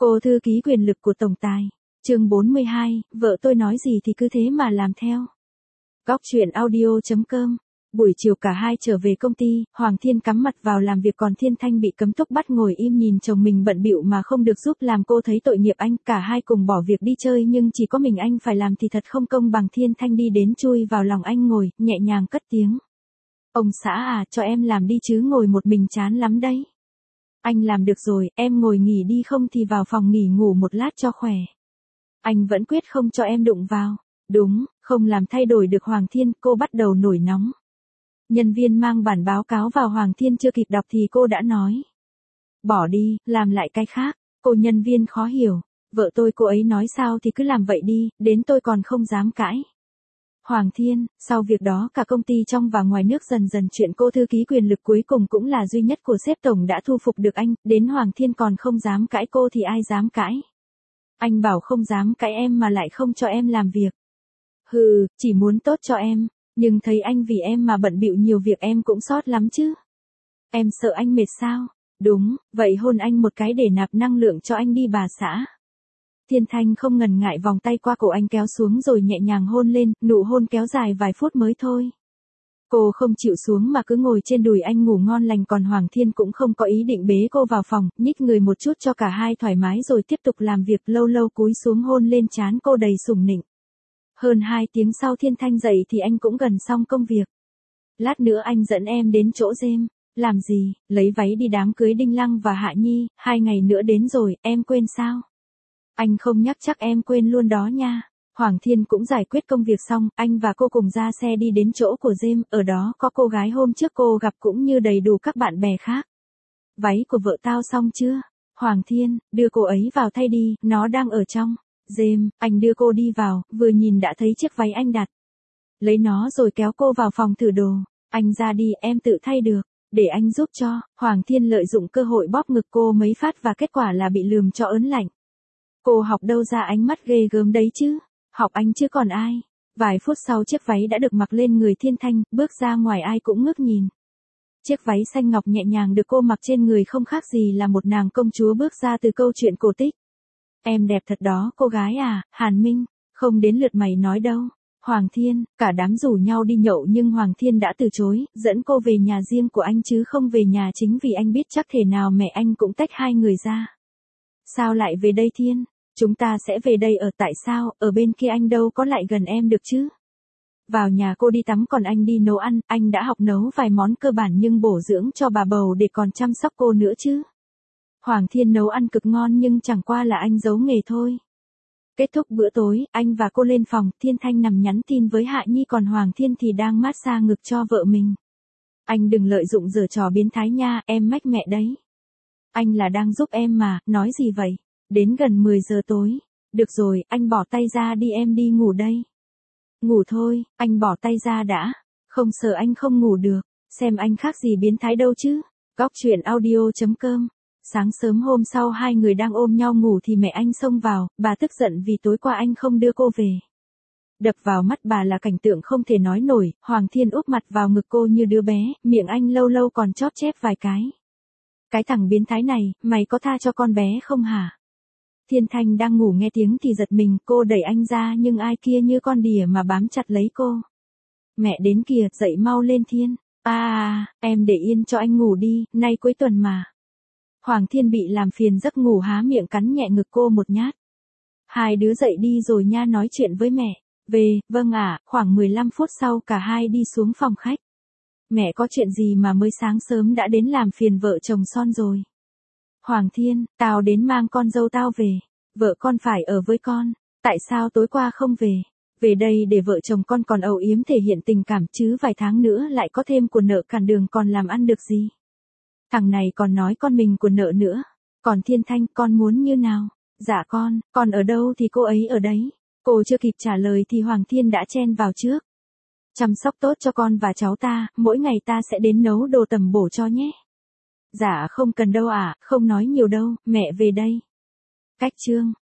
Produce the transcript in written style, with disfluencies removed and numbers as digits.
Cô thư ký quyền lực của tổng tài. Chương 42, vợ tôi nói gì thì cứ thế mà làm theo. Góc truyện audio.com. Buổi chiều cả hai trở về công ty, Hoàng Thiên cắm mặt vào làm việc còn Thiên Thanh bị cấm túc bắt ngồi im nhìn chồng mình bận bịu mà không được giúp làm cô thấy tội nghiệp anh, cả hai cùng bỏ việc đi chơi nhưng chỉ có mình anh phải làm thì thật không công bằng. Thiên Thanh đi đến chui vào lòng anh ngồi, nhẹ nhàng cất tiếng. Ông xã à, cho em làm đi chứ ngồi một mình chán lắm đấy. Anh làm được rồi, em ngồi nghỉ đi không thì vào phòng nghỉ ngủ một lát cho khỏe. Anh vẫn quyết không cho em đụng vào. Đúng, không làm thay đổi được Hoàng Thiên, cô bắt đầu nổi nóng. Nhân viên mang bản báo cáo vào Hoàng Thiên chưa kịp đọc thì cô đã nói. Bỏ đi, làm lại cái khác. Cô nhân viên khó hiểu. Vợ tôi cô ấy nói sao thì cứ làm vậy đi, đến tôi còn không dám cãi. Hoàng Thiên, sau việc đó cả công ty trong và ngoài nước dần dần chuyện cô thư ký quyền lực cuối cùng cũng là duy nhất của sếp tổng đã thu phục được anh, đến Hoàng Thiên còn không dám cãi cô thì ai dám cãi. Anh bảo không dám cãi em mà lại không cho em làm việc. Hừ, chỉ muốn tốt cho em, nhưng thấy anh vì em mà bận bịu nhiều việc em cũng sót lắm chứ. Em sợ anh mệt sao? Đúng, vậy hôn anh một cái để nạp năng lượng cho anh đi bà xã. Thiên Thanh không ngần ngại vòng tay qua cổ anh kéo xuống rồi nhẹ nhàng hôn lên, nụ hôn kéo dài vài phút mới thôi. Cô không chịu xuống mà cứ ngồi trên đùi anh ngủ ngon lành còn Hoàng Thiên cũng không có ý định bế cô vào phòng, nhích người một chút cho cả hai thoải mái rồi tiếp tục làm việc lâu lâu cúi xuống hôn lên trán cô đầy sủng nịnh. Hơn 2 tiếng sau Thiên Thanh dậy thì anh cũng gần xong công việc. Lát nữa anh dẫn em đến chỗ Gem. Làm gì, lấy váy đi đám cưới Đinh Lăng và Hạ Nhi, 2 ngày nữa đến rồi, em quên sao? Anh không nhắc chắc em quên luôn đó nha. Hoàng Thiên cũng giải quyết công việc xong, anh và cô cùng ra xe đi đến chỗ của Gem, ở đó có cô gái hôm trước cô gặp cũng như đầy đủ các bạn bè khác. Váy của vợ tao xong chưa? Hoàng Thiên, đưa cô ấy vào thay đi, nó đang ở trong. Gem, anh đưa cô đi vào, vừa nhìn đã thấy chiếc váy anh đặt. Lấy nó rồi kéo cô vào phòng thử đồ. Anh ra đi, em tự thay được. Để anh giúp cho. Hoàng Thiên lợi dụng cơ hội bóp ngực cô mấy phát và kết quả là bị lườm cho ớn lạnh. Cô học đâu ra ánh mắt ghê gớm đấy chứ? Học anh chứ còn ai? Vài phút sau chiếc váy đã được mặc lên người Thiên Thanh, bước ra ngoài ai cũng ngước nhìn. Chiếc váy xanh ngọc nhẹ nhàng được cô mặc trên người không khác gì là một nàng công chúa bước ra từ câu chuyện cổ tích. Em đẹp thật đó cô gái à, Hàn Minh, không đến lượt mày nói đâu. Hoàng Thiên, cả đám rủ nhau đi nhậu nhưng Hoàng Thiên đã từ chối, dẫn cô về nhà riêng của anh chứ không về nhà chính vì anh biết chắc thể nào mẹ anh cũng tách hai người ra. Sao lại về đây Thiên? Chúng ta sẽ về đây ở tại sao, ở bên kia anh đâu có lại gần em được chứ. Vào nhà cô đi tắm còn anh đi nấu ăn, anh đã học nấu vài món cơ bản nhưng bổ dưỡng cho bà bầu để còn chăm sóc cô nữa chứ. Hoàng Thiên nấu ăn cực ngon nhưng chẳng qua là anh giấu nghề thôi. Kết thúc bữa tối, anh và cô lên phòng, Thiên Thanh nằm nhắn tin với Hạ Nhi còn Hoàng Thiên thì đang massage ngực cho vợ mình. Anh đừng lợi dụng giở trò biến thái nha, em mách mẹ đấy. Anh là đang giúp em mà, nói gì vậy? Đến gần 10 giờ tối. Được rồi, anh bỏ tay ra đi em đi ngủ đây. Ngủ thôi, anh bỏ tay ra đã. Không sợ anh không ngủ được, xem anh khác gì biến thái đâu chứ. Góc truyện audio.com. Sáng sớm hôm sau hai người đang ôm nhau ngủ thì mẹ anh xông vào, bà tức giận vì tối qua anh không đưa cô về. Đập vào mắt bà là cảnh tượng không thể nói nổi, Hoàng Thiên úp mặt vào ngực cô như đứa bé, miệng anh lâu lâu còn chóp chép vài cái. Cái thằng biến thái này, mày có tha cho con bé không hả? Thiên Thanh đang ngủ nghe tiếng thì giật mình, cô đẩy anh ra nhưng ai kia như con đỉa mà bám chặt lấy cô. Mẹ đến kìa, dậy mau lên Thiên. Em để yên cho anh ngủ đi, nay cuối tuần mà. Hoàng Thiên bị làm phiền giấc ngủ há miệng cắn nhẹ ngực cô một nhát. Hai đứa dậy đi rồi nha nói chuyện với mẹ. Vâng ạ, khoảng 15 phút sau cả hai đi xuống phòng khách. Mẹ có chuyện gì mà mới sáng sớm đã đến làm phiền vợ chồng son rồi. Hoàng Thiên, tao đến mang con dâu tao về. Vợ con phải ở với con. Tại sao tối qua không về? Về đây để vợ chồng con còn âu yếm thể hiện tình cảm chứ vài tháng nữa lại có thêm của nợ cản đường còn làm ăn được gì. Thằng này còn nói con mình của nợ nữa. Còn Thiên Thanh, con muốn như nào? Dạ con ở đâu thì cô ấy ở đấy. Cô chưa kịp trả lời thì Hoàng Thiên đã chen vào trước. Chăm sóc tốt cho con và cháu ta, mỗi ngày ta sẽ đến nấu đồ tầm bổ cho nhé. Dạ không cần đâu ạ, không nói nhiều đâu, mẹ về đây. Cách chương